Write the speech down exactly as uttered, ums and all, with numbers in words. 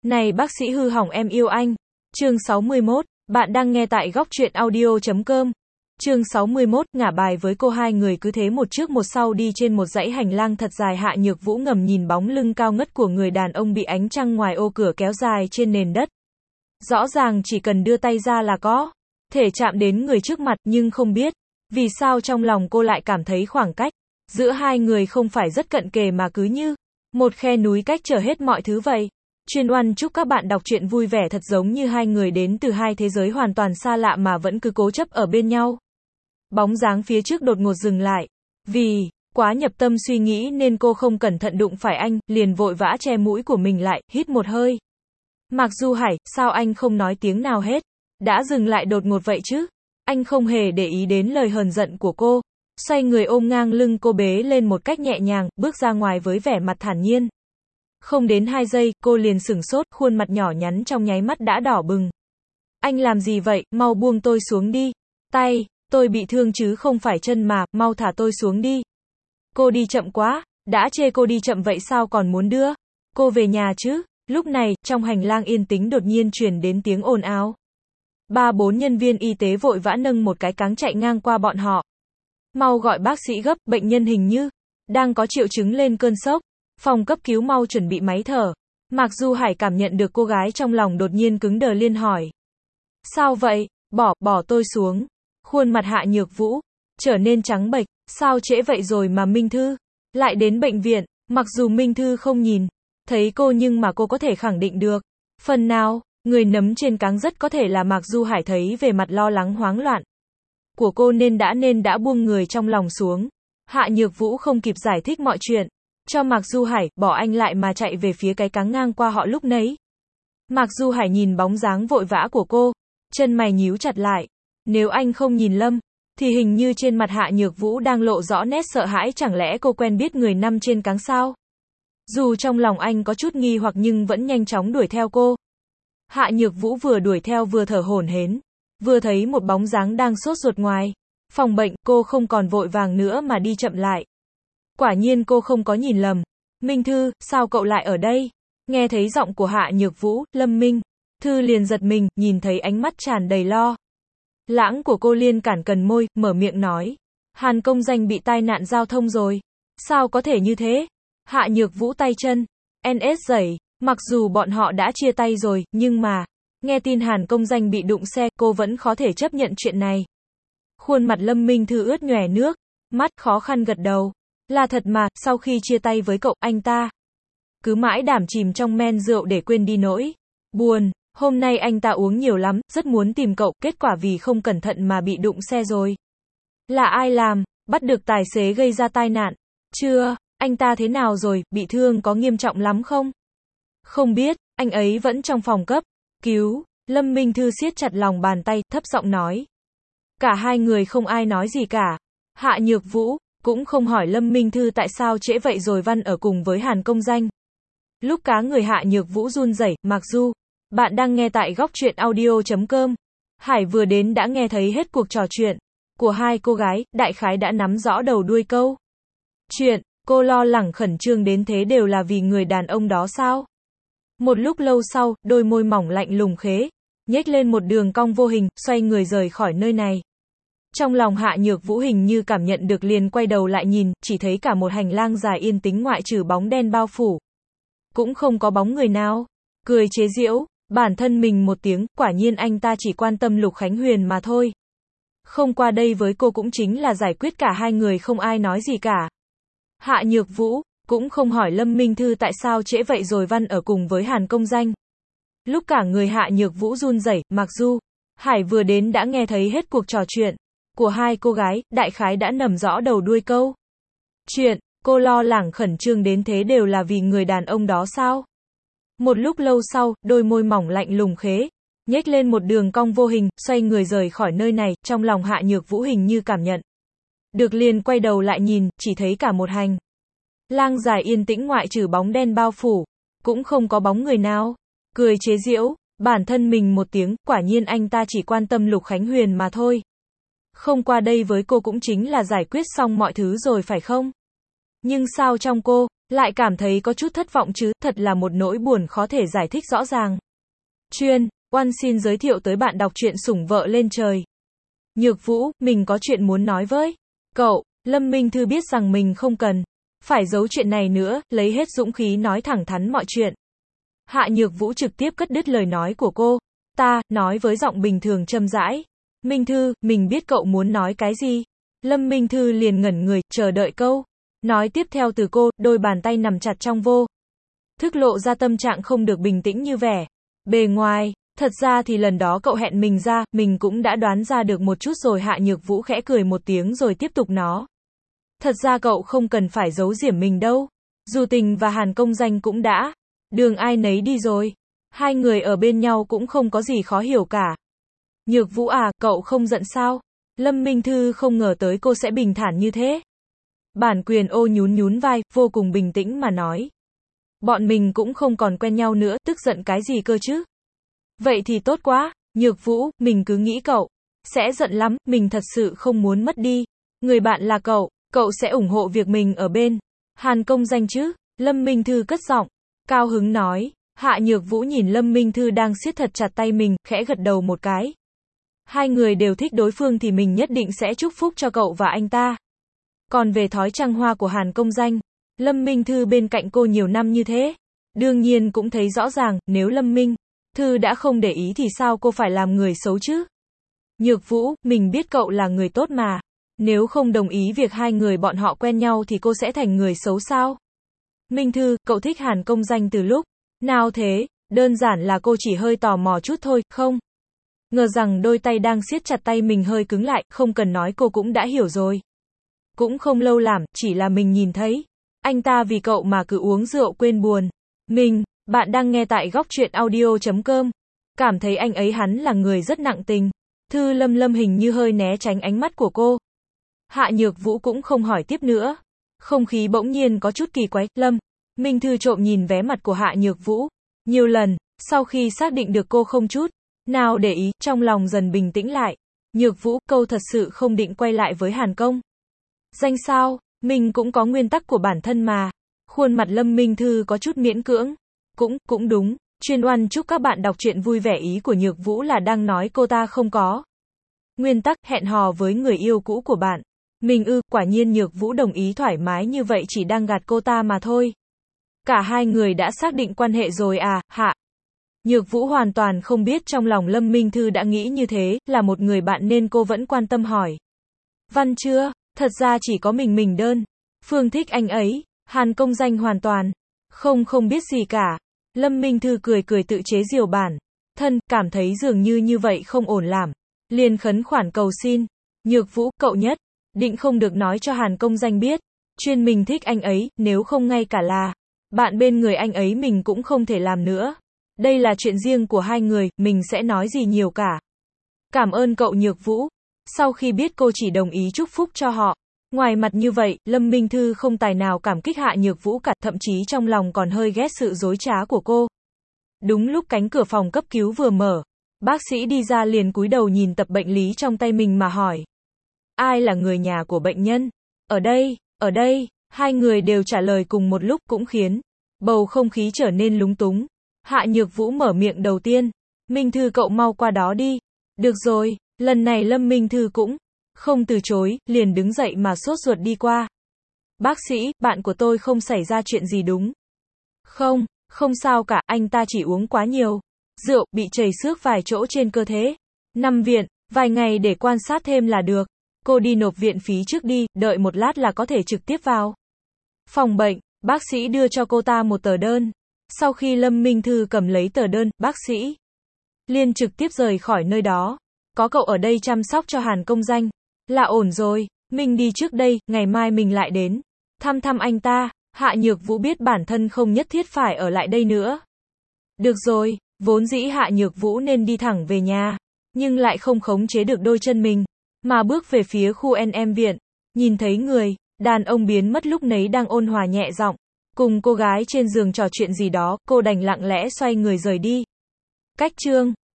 Này bác sĩ hư hỏng em yêu anh. Chương sáu mươi mốt, bạn đang nghe tại góc truyện audio chấm com. Chương sáu mươi mốt, ngả bài với cô. Hai người cứ thế một trước một sau đi trên một dãy hành lang thật dài. Hạ Nhược Vũ ngầm nhìn bóng lưng cao ngất của người đàn ông bị ánh trăng ngoài ô cửa kéo dài trên nền đất. Rõ ràng chỉ cần đưa tay ra là có thể chạm đến người trước mặt, nhưng không biết vì sao trong lòng cô lại cảm thấy khoảng cách giữa hai người không phải rất cận kề mà cứ như một khe núi cách trở hết mọi thứ vậy. Chuyên Oan chúc các bạn đọc truyện vui vẻ, thật giống như hai người đến từ hai thế giới hoàn toàn xa lạ mà vẫn cứ cố chấp ở bên nhau. Bóng dáng phía trước đột ngột dừng lại. Vì quá nhập tâm suy nghĩ nên cô không cẩn thận đụng phải anh, liền vội vã che mũi của mình lại, hít một hơi. Mạc Du Hải, sao anh không nói tiếng nào hết? Đã dừng lại đột ngột vậy chứ? Anh không hề để ý đến lời hờn giận của cô. Xoay người ôm ngang lưng cô bế lên một cách nhẹ nhàng, bước ra ngoài với vẻ mặt thản nhiên. Không đến hai giây, cô liền sửng sốt, khuôn mặt nhỏ nhắn trong nháy mắt đã đỏ bừng. Anh làm gì vậy, mau buông tôi xuống đi. Tay, tôi bị thương chứ không phải chân mà, mau thả tôi xuống đi. Cô đi chậm quá, đã chê cô đi chậm vậy sao còn muốn đưa cô về nhà chứ? Lúc này, trong hành lang yên tĩnh đột nhiên truyền đến tiếng ồn ào. Ba bốn nhân viên y tế vội vã nâng một cái cáng chạy ngang qua bọn họ. Mau gọi bác sĩ gấp, bệnh nhân hình như đang có triệu chứng lên cơn sốc. Phòng cấp cứu mau chuẩn bị máy thở. Mạc Du Hải cảm nhận được cô gái trong lòng đột nhiên cứng đờ liền hỏi. Sao vậy? Bỏ, bỏ tôi xuống. Khuôn mặt Hạ Nhược Vũ trở nên trắng bệch. Sao trễ vậy rồi mà Minh Thư lại đến bệnh viện? Mặc dù Minh Thư không nhìn thấy cô nhưng mà cô có thể khẳng định được. Phần nào, người nấm trên cáng rất có thể là Mạc Du Hải thấy về mặt lo lắng hoáng loạn của cô nên đã nên đã buông người trong lòng xuống. Hạ Nhược Vũ không kịp giải thích mọi chuyện cho Mạc Du Hải, bỏ anh lại mà chạy về phía cái cáng ngang qua họ lúc nấy. Mạc Du Hải nhìn bóng dáng vội vã của cô, chân mày nhíu chặt lại. Nếu anh không nhìn lầm, thì hình như trên mặt Hạ Nhược Vũ đang lộ rõ nét sợ hãi, chẳng lẽ cô quen biết người nằm trên cáng sao? Dù trong lòng anh có chút nghi hoặc nhưng vẫn nhanh chóng đuổi theo cô. Hạ Nhược Vũ vừa đuổi theo vừa thở hổn hển, vừa thấy một bóng dáng đang sốt ruột ngoài phòng bệnh, cô không còn vội vàng nữa mà đi chậm lại. Quả nhiên cô không có nhìn lầm. Minh Thư, sao cậu lại ở đây? Nghe thấy giọng của Hạ Nhược Vũ, Lâm Minh Thư liền giật mình, nhìn thấy ánh mắt tràn đầy lo lắng của cô liền cản cần môi, mở miệng nói. Hàn công danh bị tai nạn giao thông rồi. Sao có thể như thế? Hạ Nhược Vũ tay chân en ét giẩy, mặc dù bọn họ đã chia tay rồi, nhưng mà nghe tin Hàn công danh bị đụng xe, cô vẫn khó thể chấp nhận chuyện này. Khuôn mặt Lâm Minh Thư ướt nhòe nước, mắt khó khăn gật đầu. Là thật mà, sau khi chia tay với cậu, anh ta cứ mãi đảm chìm trong men rượu để quên đi nỗi buồn. Hôm nay anh ta uống nhiều lắm, rất muốn tìm cậu, kết quả vì không cẩn thận mà bị đụng xe rồi. Là ai làm? Bắt được tài xế gây ra tai nạn chưa? Anh ta thế nào rồi, bị thương có nghiêm trọng lắm không? Không biết, anh ấy vẫn trong phòng cấp cứu. Lâm Minh Thư siết chặt lòng bàn tay, thấp giọng nói. Cả hai người không ai nói gì cả. Hạ Nhược Vũ cũng không hỏi Lâm Minh Thư tại sao trễ vậy rồi văn ở cùng với Hàn công danh. Lúc cá người Hạ Nhược Vũ run rẩy, Mặc dù bạn đang nghe tại góc truyện audio chấm com. Hải vừa đến đã nghe thấy hết cuộc trò chuyện của hai cô gái, đại khái đã nắm rõ đầu đuôi câu chuyện. Cô lo lắng khẩn trương đến thế đều là vì người đàn ông đó sao? Một lúc lâu sau, đôi môi mỏng lạnh lùng khế nhếch lên một đường cong vô hình, xoay người rời khỏi nơi này. Trong lòng Hạ Nhược Vũ hình như cảm nhận được liền quay đầu lại nhìn, chỉ thấy cả một hành lang dài yên tĩnh ngoại trừ bóng đen bao phủ. Cũng không có bóng người nào. Cười chế giễu, bản thân mình một tiếng, quả nhiên anh ta chỉ quan tâm Lục Khánh Huyền mà thôi. Không qua đây với cô cũng chính là giải quyết cả hai người không ai nói gì cả. Hạ Nhược Vũ cũng không hỏi Lâm Minh Thư tại sao trễ vậy rồi văn ở cùng với Hàn công danh. Lúc cả người Hạ Nhược Vũ run rẩy, Mặc dù Hải vừa đến đã nghe thấy hết cuộc trò chuyện của hai cô gái, đại khái đã nắm rõ đầu đuôi câu chuyện. Cô lo lắng khẩn trương đến thế đều là vì người đàn ông đó sao? Một lúc lâu sau, đôi môi mỏng lạnh lùng khế nhếch lên một đường cong vô hình, xoay người rời khỏi nơi này. Trong lòng Hạ Nhược Vũ hình như cảm nhận được liền quay đầu lại nhìn, chỉ thấy cả một hành lang dài yên tĩnh ngoại trừ bóng đen bao phủ, cũng không có bóng người nào. Cười chế giễu, bản thân mình một tiếng, quả nhiên anh ta chỉ quan tâm Lục Khánh Huyền mà thôi. Không qua đây với cô cũng chính là giải quyết xong mọi thứ rồi phải không? Nhưng sao trong cô, lại cảm thấy có chút thất vọng chứ, thật là một nỗi buồn khó thể giải thích rõ ràng. Chuyên, Oan xin giới thiệu tới bạn đọc truyện Sủng Vợ Lên Trời. Nhược Vũ, mình có chuyện muốn nói với cậu. Lâm Minh Thư biết rằng mình không cần phải giấu chuyện này nữa, lấy hết dũng khí nói thẳng thắn mọi chuyện. Hạ Nhược Vũ trực tiếp cắt đứt lời nói của cô. Ta, nói với giọng bình thường châm rãi. Minh Thư, mình biết cậu muốn nói cái gì. Lâm Minh Thư liền ngẩn người, chờ đợi câu nói tiếp theo từ cô, đôi bàn tay nằm chặt trong vô thức lộ ra tâm trạng không được bình tĩnh như vẻ bề ngoài. Thật ra thì lần đó cậu hẹn mình ra, mình cũng đã đoán ra được một chút rồi. Hạ Nhược Vũ khẽ cười một tiếng rồi tiếp tục nó. Thật ra cậu không cần phải giấu giếm mình đâu. Dù Tình và Hàn Công Danh cũng đã đường ai nấy đi rồi. Hai người ở bên nhau cũng không có gì khó hiểu cả. Nhược Vũ à, cậu không giận sao? Lâm Minh Thư không ngờ tới cô sẽ bình thản như thế. Bản Quyền Ô nhún nhún vai, vô cùng bình tĩnh mà nói. Bọn mình cũng không còn quen nhau nữa, tức giận cái gì cơ chứ? Vậy thì tốt quá. Nhược Vũ, mình cứ nghĩ cậu sẽ giận lắm, mình thật sự không muốn mất đi người bạn là cậu. Cậu sẽ ủng hộ việc mình ở bên Hàn Công Danh chứ? Lâm Minh Thư cất giọng cao hứng nói. Hạ Nhược Vũ nhìn Lâm Minh Thư đang siết thật chặt tay mình, khẽ gật đầu một cái. Hai người đều thích đối phương thì mình nhất định sẽ chúc phúc cho cậu và anh ta. Còn về thói trăng hoa của Hàn Công Danh, Lâm Minh Thư bên cạnh cô nhiều năm như thế, đương nhiên cũng thấy rõ ràng, nếu Lâm Minh Thư đã không để ý thì sao cô phải làm người xấu chứ? Nhược Vũ, mình biết cậu là người tốt mà. Nếu không đồng ý việc hai người bọn họ quen nhau thì cô sẽ thành người xấu sao? Minh Thư, cậu thích Hàn Công Danh từ lúc nào thế? Đơn giản là cô chỉ hơi tò mò chút thôi, không? Ngờ rằng đôi tay đang siết chặt tay mình hơi cứng lại, không cần nói cô cũng đã hiểu rồi. Cũng không lâu làm, chỉ là mình nhìn thấy anh ta vì cậu mà cứ uống rượu quên buồn. Mình, bạn đang nghe tại góc truyện audio chấm com. Cảm thấy anh ấy hắn là người rất nặng tình. Thư Lâm Lâm hình như hơi né tránh ánh mắt của cô. Hạ Nhược Vũ cũng không hỏi tiếp nữa. Không khí bỗng nhiên có chút kỳ quái. Lâm Minh Thư trộm nhìn vé mặt của Hạ Nhược Vũ nhiều lần, sau khi xác định được cô không chút nào để ý, trong lòng dần bình tĩnh lại. Nhược Vũ, câu thật sự không định quay lại với Hàn Công Danh sao? Mình cũng có nguyên tắc của bản thân mà. Khuôn mặt Lâm Minh Thư có chút miễn cưỡng. Cũng, cũng đúng. Chuyên Oan chúc các bạn đọc truyện vui vẻ. Ý của Nhược Vũ là đang nói cô ta không có nguyên tắc hẹn hò với người yêu cũ của bạn. Mình ư, quả nhiên Nhược Vũ đồng ý thoải mái như vậy chỉ đang gạt cô ta mà thôi. Cả hai người đã xác định quan hệ rồi à, Hạ Nhược Vũ hoàn toàn không biết trong lòng Lâm Minh Thư đã nghĩ như thế, là một người bạn nên cô vẫn quan tâm hỏi. Văn chưa? Thật ra chỉ có mình mình đơn phương thích anh ấy. Hàn Công Danh hoàn toàn không không biết gì cả. Lâm Minh Thư cười cười tự chế giều bản thân, cảm thấy dường như như vậy không ổn làm. Liền khấn khoản cầu xin. Nhược Vũ, cậu nhất định không được nói cho Hàn Công Danh biết. Chuyên mình thích anh ấy, nếu không ngay cả là bạn bên người anh ấy mình cũng không thể làm nữa. Đây là chuyện riêng của hai người, mình sẽ nói gì nhiều cả. Cảm ơn cậu Nhược Vũ. Sau khi biết cô chỉ đồng ý chúc phúc cho họ, ngoài mặt như vậy, Lâm Minh Thư không tài nào cảm kích Hạ Nhược Vũ cả, thậm chí trong lòng còn hơi ghét sự dối trá của cô. Đúng lúc cánh cửa phòng cấp cứu vừa mở, bác sĩ đi ra liền cúi đầu nhìn tập bệnh lý trong tay mình mà hỏi. Ai là người nhà của bệnh nhân? Ở đây, ở đây, hai người đều trả lời cùng một lúc cũng khiến bầu không khí trở nên lúng túng. Hạ Nhược Vũ mở miệng đầu tiên. Minh Thư cậu mau qua đó đi. Được rồi, lần này Lâm Minh Thư cũng không từ chối, liền đứng dậy mà sốt ruột đi qua. Bác sĩ, bạn của tôi không xảy ra chuyện gì đúng không? Không sao cả, anh ta chỉ uống quá nhiều rượu, bị chảy xước vài chỗ trên cơ thể. Nằm viện, vài ngày để quan sát thêm là được. Cô đi nộp viện phí trước đi, đợi một lát là có thể trực tiếp vào phòng bệnh. Bác sĩ đưa cho cô ta một tờ đơn. Sau khi Lâm Minh Thư cầm lấy tờ đơn, bác sĩ liền trực tiếp rời khỏi nơi đó. Có cậu ở đây chăm sóc cho Hàn Công Danh là ổn rồi. Mình đi trước đây, ngày mai mình lại đến thăm thăm anh ta. Hạ Nhược Vũ biết bản thân không nhất thiết phải ở lại đây nữa. Được rồi, vốn dĩ Hạ Nhược Vũ nên đi thẳng về nhà, nhưng lại không khống chế được đôi chân mình, mà bước về phía khu en em viện. Nhìn thấy người đàn ông biến mất lúc nấy đang ôn hòa nhẹ giọng cùng cô gái trên giường trò chuyện gì đó, cô đành lặng lẽ xoay người rời đi. Cách chương